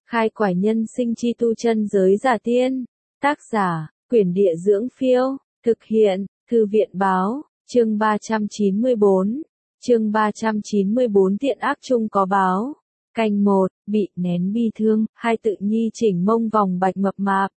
Khai quải nhân sinh chi tu chân giới giả tiên. Tác giả, Quyển Địa Dưỡng Phiêu. Thực hiện, Thư viện Báo. Chương 394. Chương 394 Tiện ác chung có báo. Canh 1, bị nén bi thương, hai tự nhi chỉnh mông vòng Bạch Mập Mạp.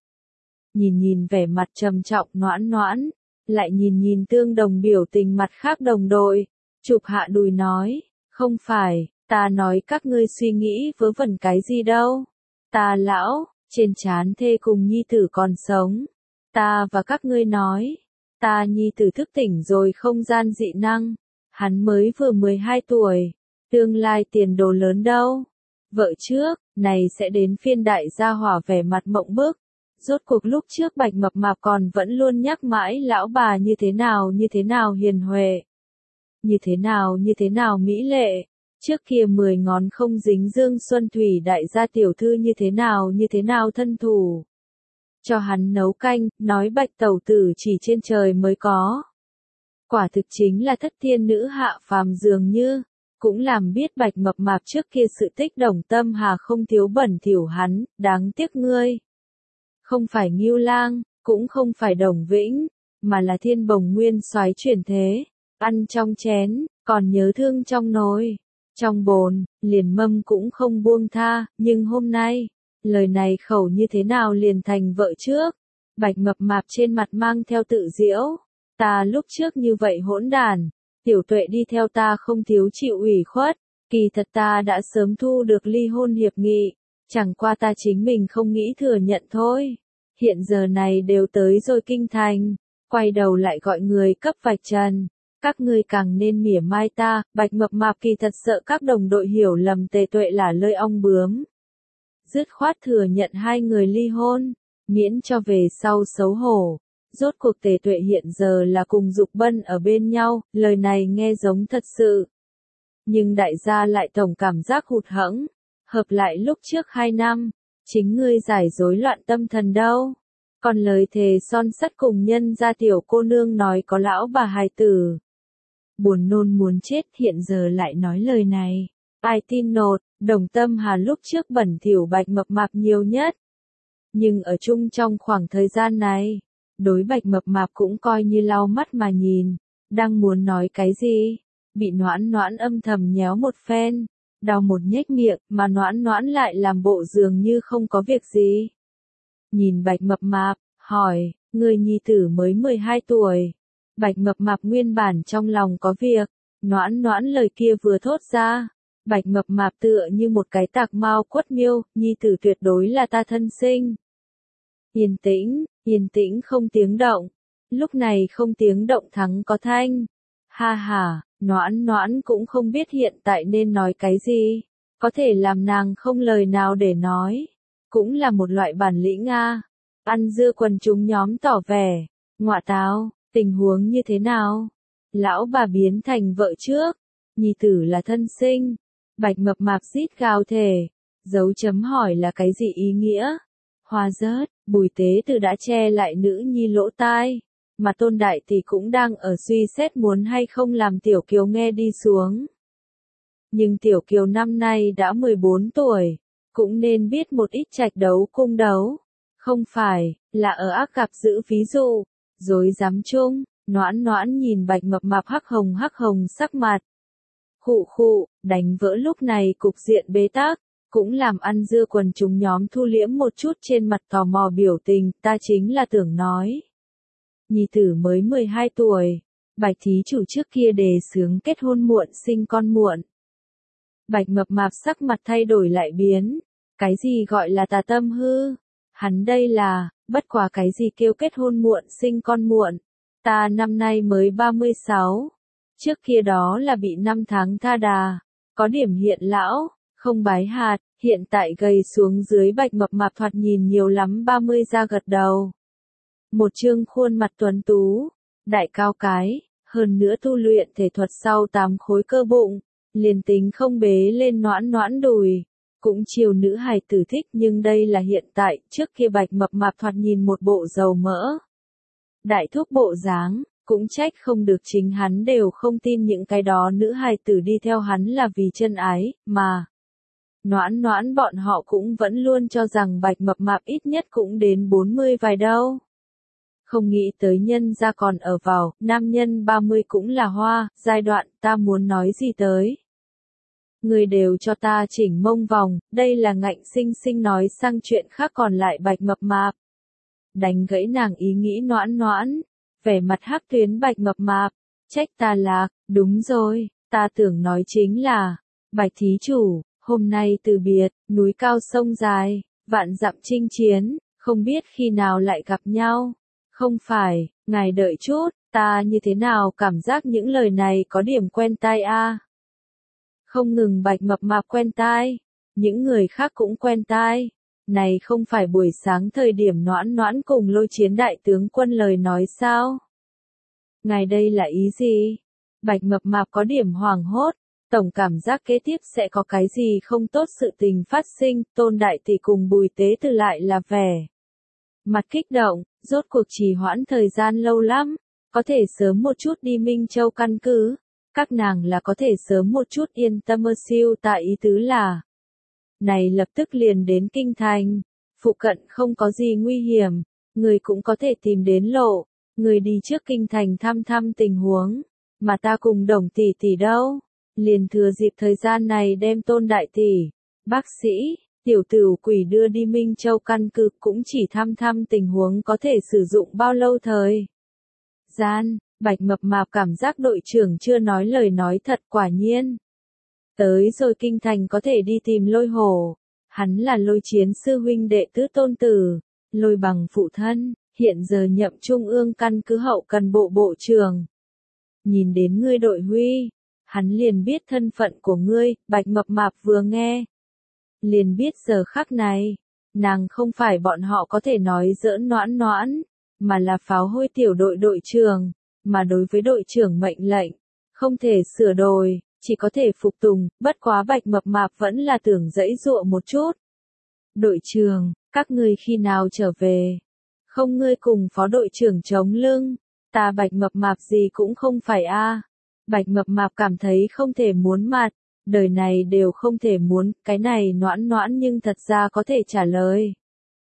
Nhìn vẻ mặt trầm trọng Noãn Noãn, lại nhìn tương đồng biểu tình mặt khác đồng đội, chụp hạ đùi nói, không phải, ta nói các ngươi suy nghĩ vớ vẩn cái gì đâu. Ta lão, trên trán thê cùng nhi tử còn sống. Ta và các ngươi nói, ta nhi tử thức tỉnh rồi không gian dị năng. Hắn mới vừa 12 tuổi, tương lai tiền đồ lớn đâu. Vợ trước, này sẽ đến phiên đại gia hỏa vẻ mặt mộng bức. Rốt cuộc lúc trước Bạch Mập Mạp còn vẫn luôn nhắc mãi lão bà như thế nào hiền huệ. Như thế nào mỹ lệ. Trước kia 10 ngón không dính dương xuân thủy đại gia tiểu thư như thế nào thân thủ. Cho hắn nấu canh, nói Bạch tẩu tử chỉ trên trời mới có. Quả thực chính là thất thiên nữ hạ phàm dường như, cũng làm biết Bạch Mập Mạp trước kia sự tích Đồng Tâm Hà không thiếu bẩn thỉu hắn, đáng tiếc ngươi. Không phải Ngưu Lang, cũng không phải Đồng Vĩnh, mà là Thiên Bồng Nguyên soái chuyển thế, ăn trong chén, còn nhớ thương trong nồi, trong bồn, liền mâm cũng không buông tha, nhưng hôm nay, lời này khẩu như thế nào liền thành vợ trước. Bạch Mập Mạp trên mặt mang theo tự giễu, ta lúc trước như vậy hỗn đản, tiểu tuệ đi theo ta không thiếu chịu ủy khuất, kỳ thật ta đã sớm thu được ly hôn hiệp nghị, chẳng qua ta chính mình không nghĩ thừa nhận thôi. Hiện giờ này đều tới rồi kinh thành, quay đầu lại gọi người cấp vạch trần, các ngươi càng nên mỉa mai ta. Bạch Mập Mạp kỳ thật sợ các đồng đội hiểu lầm tề tuệ là lơi ong bướm. Dứt khoát thừa nhận hai người ly hôn, miễn cho về sau xấu hổ. Rốt cuộc tề tuệ hiện giờ là cùng Dục Bân ở bên nhau, lời này nghe giống thật sự. Nhưng đại gia lại tổng cảm giác hụt hẫng, hợp lại lúc trước 2 năm, chính ngươi giải rối loạn tâm thần đâu. Còn lời thề son sắt cùng nhân gia tiểu cô nương nói có lão bà hài tử. Buồn nôn muốn chết hiện giờ lại nói lời này. Ai tin nột, Đồng Tâm Hà lúc trước bẩn thỉu Bạch Mập Mạp nhiều nhất. Nhưng ở chung trong khoảng thời gian này, đối Bạch Mập Mạp cũng coi như lau mắt mà nhìn, đang muốn nói cái gì, bị Noãn Noãn âm thầm nhéo một phen, đau một nhếch miệng, mà Noãn Noãn lại làm bộ dường như không có việc gì. Nhìn Bạch Mập Mạp, hỏi, người nhi tử mới 12 tuổi. Bạch Mập Mạp nguyên bản trong lòng có việc, Noãn Noãn lời kia vừa thốt ra, Bạch Mập Mạp tựa như một cái tạc mao quất miêu, nhi tử tuyệt đối là ta thân sinh. Yên tĩnh không tiếng động. Lúc này không tiếng động thắng có thanh. Ha ha, Noãn Noãn cũng không biết hiện tại nên nói cái gì, có thể làm nàng không lời nào để nói, cũng là một loại bản lĩnh a. Ăn dưa quần chúng nhóm tỏ vẻ, ngọa táo, tình huống như thế nào? Lão bà biến thành vợ trước, nhi tử là thân sinh. Bạch Mập Mạp rít gào thề, dấu chấm hỏi là cái gì ý nghĩa? Hoa rớt, Bùi Tế Từ đã che lại nữ nhi lỗ tai, mà Tôn Đại thì cũng đang ở suy xét muốn hay không làm Tiểu Kiều nghe đi xuống. Nhưng Tiểu Kiều năm nay đã 14 tuổi, cũng nên biết một ít trạch đấu cung đấu, không phải là ở ác gặp giữ ví dụ, dối dám chung. Noãn Noãn nhìn Bạch Mập Mạp hắc hồng sắc mặt. Khụ, đánh vỡ lúc này cục diện bế tắc, cũng làm ăn dưa quần chúng nhóm thu liễm một chút trên mặt tò mò biểu tình, ta chính là tưởng nói. Nhi tử mới 12 tuổi, Bạch thí chủ trước kia đề xướng kết hôn muộn sinh con muộn. Bạch Mập Mạp sắc mặt thay đổi lại biến, cái gì gọi là tà tâm hư? Hắn đây là, bất quá cái gì kêu kết hôn muộn sinh con muộn? Ta năm nay mới 36, trước kia đó là bị 5 tháng tha đà, có điểm hiện lão, không bái hạt, hiện tại gầy xuống dưới. Bạch Mập Mạp thoạt nhìn nhiều lắm 30 ra gật đầu. Một trương khuôn mặt tuấn tú, đại cao cái, hơn nữa tu luyện thể thuật sau 8 khối cơ bụng, liền tính không bế lên Noãn Noãn đùi, cũng chiều nữ hài tử thích, nhưng đây là hiện tại, trước kia Bạch Mập Mạp thoạt nhìn một bộ dầu mỡ. Đại thúc bộ dáng, cũng trách không được chính hắn đều không tin những cái đó nữ hài tử đi theo hắn là vì chân ái, mà Noãn Noãn bọn họ cũng vẫn luôn cho rằng Bạch Mập Mạp ít nhất cũng đến 40 vài đâu. Không nghĩ tới nhân gia còn ở vào, nam nhân 30 cũng là hoa, giai đoạn, ta muốn nói gì tới. Người đều cho ta chỉnh mông vòng, đây là Ngạnh Sinh Sinh nói sang chuyện khác, còn lại Bạch Mập Mạp. Đánh gãy nàng ý nghĩ Noãn Noãn, vẻ mặt hắc tuyến Bạch Mập Mạp, trách ta lạc, đúng rồi, ta tưởng nói chính là, Bạch thí chủ, hôm nay từ biệt, núi cao sông dài, vạn dặm chinh chiến, không biết khi nào lại gặp nhau. Không phải, ngài đợi chút, ta như thế nào cảm giác những lời này có điểm quen tai a. Không ngừng Bạch Mập Mạp quen tai, những người khác cũng quen tai. Này không phải buổi sáng thời điểm Noãn Noãn cùng Lôi Chiến đại tướng quân lời nói sao? Ngài đây là ý gì? Bạch Mập Mạp có điểm hoảng hốt, tổng cảm giác kế tiếp sẽ có cái gì không tốt sự tình phát sinh, Tôn đại tỷ cùng Bùi Tế Từ lại là vẻ mặt kích động, rốt cuộc trì hoãn thời gian lâu lắm, có thể sớm một chút đi Minh Châu căn cứ, các nàng là có thể sớm một chút yên tâm mơ siêu, tại ý tứ là này lập tức liền đến kinh thành, phụ cận không có gì nguy hiểm, người cũng có thể tìm đến lộ, người đi trước kinh thành thăm thăm tình huống, mà ta cùng Đồng tỷ tỷ đâu, liền thừa dịp thời gian này đem Tôn đại tỷ, bác sĩ, tiểu tử quỷ đưa đi Minh Châu căn cứ, cũng chỉ thăm thăm tình huống có thể sử dụng bao lâu thời gian. Bạch Mập Mạp cảm giác đội trưởng chưa nói lời nói thật, quả nhiên. Tới rồi kinh thành có thể đi tìm Lôi Hổ, hắn là Lôi Chiến sư huynh đệ tứ tôn tử, Lôi Bằng phụ thân, hiện giờ nhậm trung ương căn cứ hậu cần bộ bộ trưởng. Nhìn đến ngươi đội huy, hắn liền biết thân phận của ngươi, Bạch Mập Mạp vừa nghe. Liền biết giờ khắc này, nàng không phải bọn họ có thể nói giỡn Noãn Noãn, mà là pháo hôi tiểu đội đội trưởng, mà đối với đội trưởng mệnh lệnh, không thể sửa đổi, chỉ có thể phục tùng, bất quá Bạch Mập Mạp vẫn là tưởng giãy giụa một chút. Đội trưởng, các ngươi khi nào trở về? Không, ngươi cùng phó đội trưởng chống lưng, ta Bạch Mập Mạp gì cũng không phải a. Bạch Mập Mạp cảm thấy không thể muốn mặt, đời này đều không thể muốn, cái này Noãn Noãn nhưng thật ra có thể trả lời.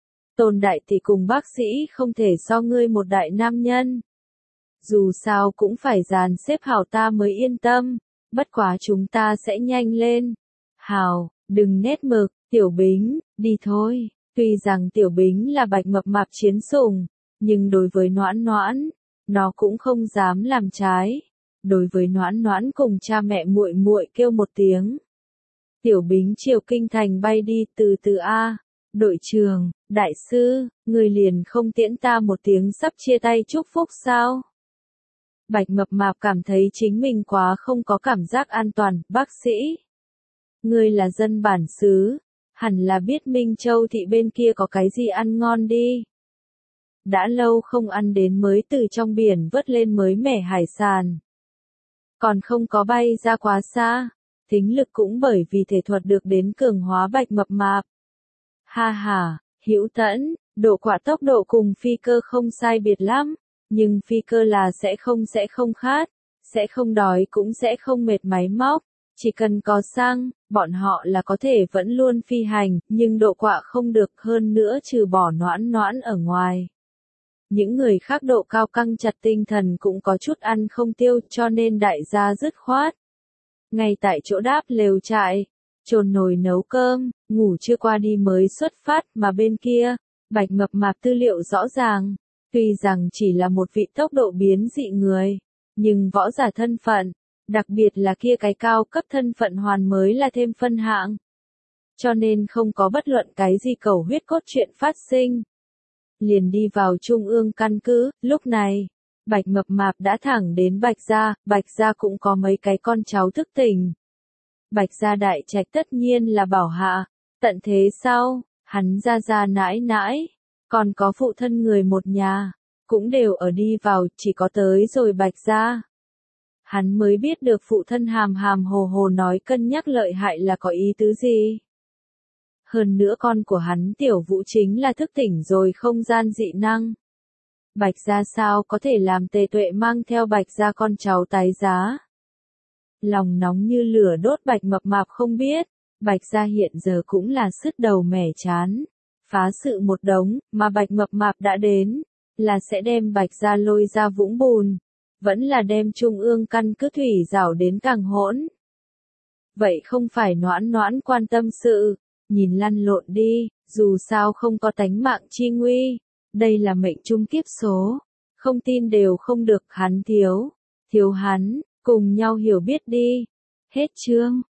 Tôn đại tỷ cùng bác sĩ không thể so ngươi một đại nam nhân. Dù sao cũng phải dàn xếp hảo ta mới yên tâm, bất quá chúng ta sẽ nhanh lên. Hảo, đừng nét mực, Tiểu Bính, đi thôi. Tuy rằng Tiểu Bính là Bạch Mập Mạp chiến sủng, nhưng đối với Noãn Noãn, nó cũng không dám làm trái. Đối với Noãn Noãn cùng cha mẹ muội muội kêu một tiếng. Tiểu Bính chiều kinh thành bay đi, từ từ a. Đội trưởng, đại sư, người liền không tiễn ta một tiếng sắp chia tay chúc phúc sao? Bạch Mập Mạp cảm thấy chính mình quá không có cảm giác an toàn, bác sĩ. Ngươi là dân bản xứ, hẳn là biết Minh Châu thị bên kia có cái gì ăn ngon đi. Đã lâu không ăn đến mới từ trong biển vớt lên mới mẻ hải sản. Còn không có bay ra quá xa, thính lực cũng bởi vì thể thuật được đến cường hóa Bạch Mập Mạp. Ha ha, Hữu Tẫn, độ quả tốc độ cùng phi cơ không sai biệt lắm, nhưng phi cơ là sẽ không khát, sẽ không đói cũng sẽ không mệt máy móc, chỉ cần có xăng, bọn họ là có thể vẫn luôn phi hành, nhưng độ quả không được, hơn nữa trừ bỏ Noãn Noãn ở ngoài. Những người khác độ cao căng chặt tinh thần cũng có chút ăn không tiêu, cho nên đại gia dứt khoát. Ngay tại chỗ đáp lều trại, chôn nồi nấu cơm, ngủ chưa qua đi mới xuất phát, mà bên kia, Bạch Mập Mạp tư liệu rõ ràng, tuy rằng chỉ là một vị tốc độ biến dị người, nhưng võ giả thân phận, đặc biệt là kia cái cao cấp thân phận hoàn mới là thêm phân hạng. Cho nên không có bất luận cái gì cầu huyết cốt chuyện phát sinh. Liền đi vào trung ương căn cứ, lúc này, Bạch Mập Mạp đã thẳng đến Bạch Gia cũng có mấy cái con cháu thức tỉnh. Bạch Gia đại trạch tất nhiên là bảo hạ, tận thế sau, hắn gia nãi nãi, còn có phụ thân người một nhà, cũng đều ở đi vào, chỉ có tới rồi Bạch Gia. Hắn mới biết được phụ thân hàm hàm hồ hồ nói cân nhắc lợi hại là có ý tứ gì. Hơn nữa con của hắn Tiểu Vũ chính là thức tỉnh rồi không gian dị năng. Bạch Gia sao có thể làm Tề Tuệ mang theo Bạch Gia con cháu tái giá. Lòng nóng như lửa đốt Bạch Mập Mạp không biết, Bạch gia hiện giờ cũng là sứt đầu mẻ chán. Phá sự một đống, mà Bạch Mập Mạp đã đến, là sẽ đem Bạch gia lôi ra vũng bùn, vẫn là đem trung ương căn cứ thủy rảo đến càng hỗn. Vậy không phải Noãn Noãn quan tâm sự, nhìn lăn lộn đi, dù sao không có tánh mạng chi nguy, đây là mệnh trung kiếp số, không tin đều không được hắn thiếu hắn, cùng nhau hiểu biết đi. Hết chương.